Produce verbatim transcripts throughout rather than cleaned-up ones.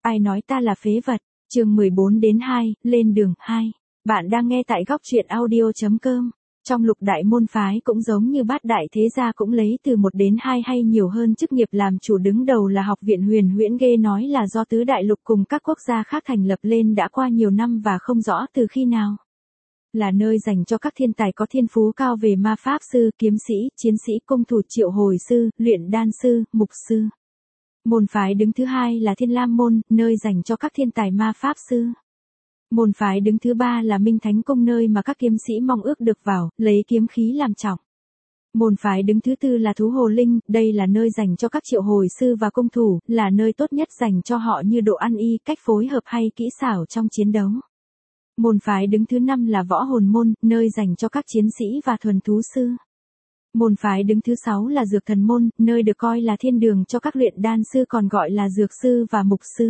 Ai nói ta là phế vật? Chương mười bốn đến hai, lên đường hai. Bạn đang nghe tại góc truyện audio chấm com. Trong lục đại môn phái cũng giống như bát đại thế gia cũng lấy từ một đến hai hay nhiều hơn chức nghiệp làm chủ, đứng đầu là học viện Huyền Huyễn ghê nói là do tứ đại lục cùng các quốc gia khác thành lập lên đã qua nhiều năm và không rõ từ khi nào. Là nơi dành cho các thiên tài có thiên phú cao về ma pháp sư, kiếm sĩ, chiến sĩ, cung thủ, triệu hồi sư, luyện đan sư, mục sư. Môn phái đứng thứ hai là Thiên Lam môn, nơi dành cho các thiên tài ma pháp sư. Môn phái đứng thứ ba là Minh Thánh cung, nơi mà các kiếm sĩ mong ước được vào, lấy kiếm khí làm trọng. Môn phái đứng thứ tư là Thú Hồ Linh, đây là nơi dành cho các triệu hồi sư và cung thủ, là nơi tốt nhất dành cho họ như độ ăn y, cách phối hợp hay kỹ xảo trong chiến đấu. Môn phái đứng thứ năm là Võ Hồn môn, nơi dành cho các chiến sĩ và thuần thú sư. Môn phái đứng thứ sáu là Dược Thần môn, nơi được coi là thiên đường cho các luyện đan sư, còn gọi là dược sư và mục sư.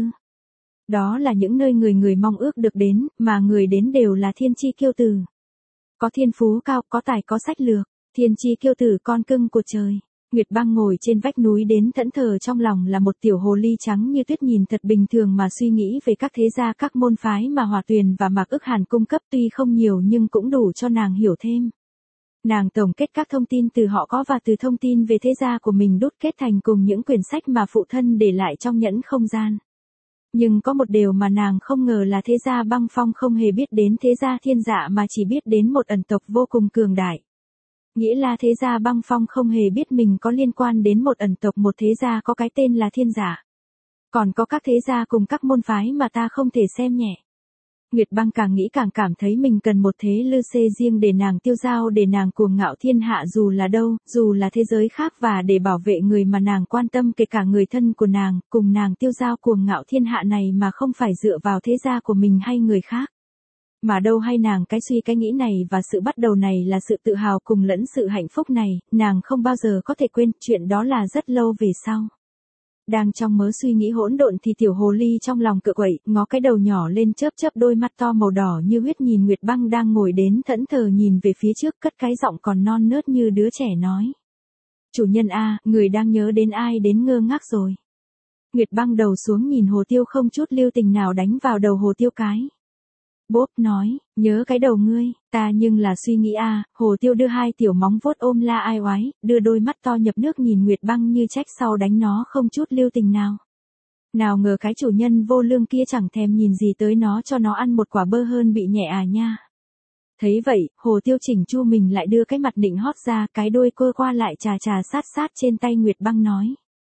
Đó là những nơi người người mong ước được đến, mà người đến đều là thiên chi kiêu tử. Có thiên phú cao, có tài, có sách lược, thiên chi kiêu tử con cưng của trời. Nguyệt Băng ngồi trên vách núi đến thẫn thờ, trong lòng là một tiểu hồ ly trắng như tuyết, nhìn thật bình thường mà suy nghĩ về các thế gia, các môn phái mà Hỏa Tuyền và Mạc Ức Hàn cung cấp, tuy không nhiều nhưng cũng đủ cho nàng hiểu thêm. Nàng tổng kết các thông tin từ họ có và từ thông tin về thế gia của mình đúc kết thành cùng những quyển sách mà phụ thân để lại trong nhẫn không gian. Nhưng có một điều mà nàng không ngờ là thế gia Băng Phong không hề biết đến thế gia Thiên Dạ, mà chỉ biết đến một ẩn tộc vô cùng cường đại. Nghĩa là thế gia Băng Phong không hề biết mình có liên quan đến một ẩn tộc, một thế gia có cái tên là Thiên Dạ. Còn có các thế gia cùng các môn phái mà ta không thể xem nhẹ. Nguyệt Băng càng nghĩ càng cảm thấy mình cần một thế lư xê riêng để nàng tiêu dao, để nàng cuồng ngạo thiên hạ dù là đâu, dù là thế giới khác, và để bảo vệ người mà nàng quan tâm, kể cả người thân của nàng, cùng nàng tiêu dao cuồng ngạo thiên hạ này mà không phải dựa vào thế gia của mình hay người khác. Mà đâu hay nàng, cái suy cái nghĩ này và sự bắt đầu này là sự tự hào cùng lẫn sự hạnh phúc này, nàng không bao giờ có thể quên, chuyện đó là rất lâu về sau. Đang trong mớ suy nghĩ hỗn độn thì tiểu hồ ly trong lòng cựa quậy, ngó cái đầu nhỏ lên, chớp chớp đôi mắt to màu đỏ như huyết, nhìn Nguyệt Băng đang ngồi đến thẫn thờ nhìn về phía trước, cất cái giọng còn non nớt như đứa trẻ nói. Chủ nhân a, người đang nhớ đến ai đến ngơ ngác rồi. Nguyệt Băng đầu xuống nhìn hồ tiêu, không chút lưu tình nào đánh vào đầu hồ tiêu cái. Bốp nói, nhớ cái đầu ngươi, ta nhưng là suy nghĩ a. Hồ tiêu đưa hai tiểu móng vuốt ôm la ai oái, đưa đôi mắt to nhập nước nhìn Nguyệt Băng như trách sau đánh nó không chút lưu tình nào. Nào ngờ cái chủ nhân vô lương kia chẳng thèm nhìn gì tới nó, cho nó ăn một quả bơ hơn bị nhẹ à nha. Thấy vậy, hồ tiêu chỉnh chu mình lại, đưa cái mặt định hót ra, cái đuôi quơ qua lại trà trà sát sát trên tay Nguyệt Băng nói.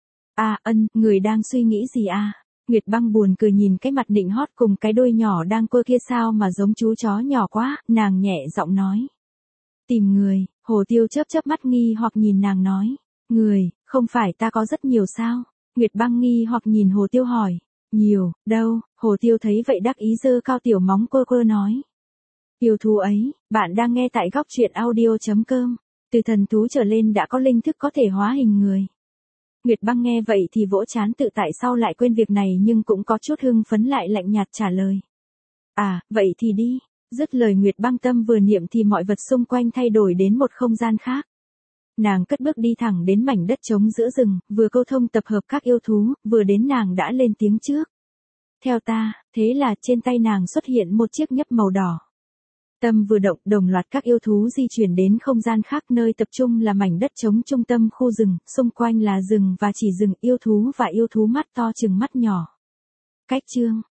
À ân, người đang suy nghĩ gì à? Nguyệt Băng buồn cười nhìn cái mặt nịnh hót cùng cái đôi nhỏ đang quơ kia, sao mà giống chú chó nhỏ quá, nàng nhẹ giọng nói. Tìm người. Hồ tiêu chớp chớp mắt nghi hoặc nhìn nàng nói. Người, không phải ta có rất nhiều sao? Nguyệt Băng nghi hoặc nhìn hồ tiêu hỏi. Nhiều, đâu? Hồ tiêu thấy vậy đắc ý giơ cao tiểu móng quơ quơ nói. Yêu thú ấy, bạn đang nghe tại góc truyện audio chấm com. Từ thần thú trở lên đã có linh thức có thể hóa hình người. Nguyệt Băng nghe vậy thì vỗ trán, tự tại sao lại quên việc này, nhưng cũng có chút hưng phấn, lại lạnh nhạt trả lời. À, vậy thì đi. Dứt lời Nguyệt Băng tâm vừa niệm thì mọi vật xung quanh thay đổi đến một không gian khác. Nàng cất bước đi thẳng đến mảnh đất trống giữa rừng, vừa câu thông tập hợp các yêu thú, vừa đến nàng đã lên tiếng trước. Theo ta, thế là trên tay nàng xuất hiện một chiếc nhấp màu đỏ. Tâm vừa động, đồng loạt các yêu thú di chuyển đến không gian khác, nơi tập trung là mảnh đất trống trung tâm khu rừng, xung quanh là rừng và chỉ rừng, yêu thú và yêu thú mắt to chừng mắt nhỏ. Cách chương,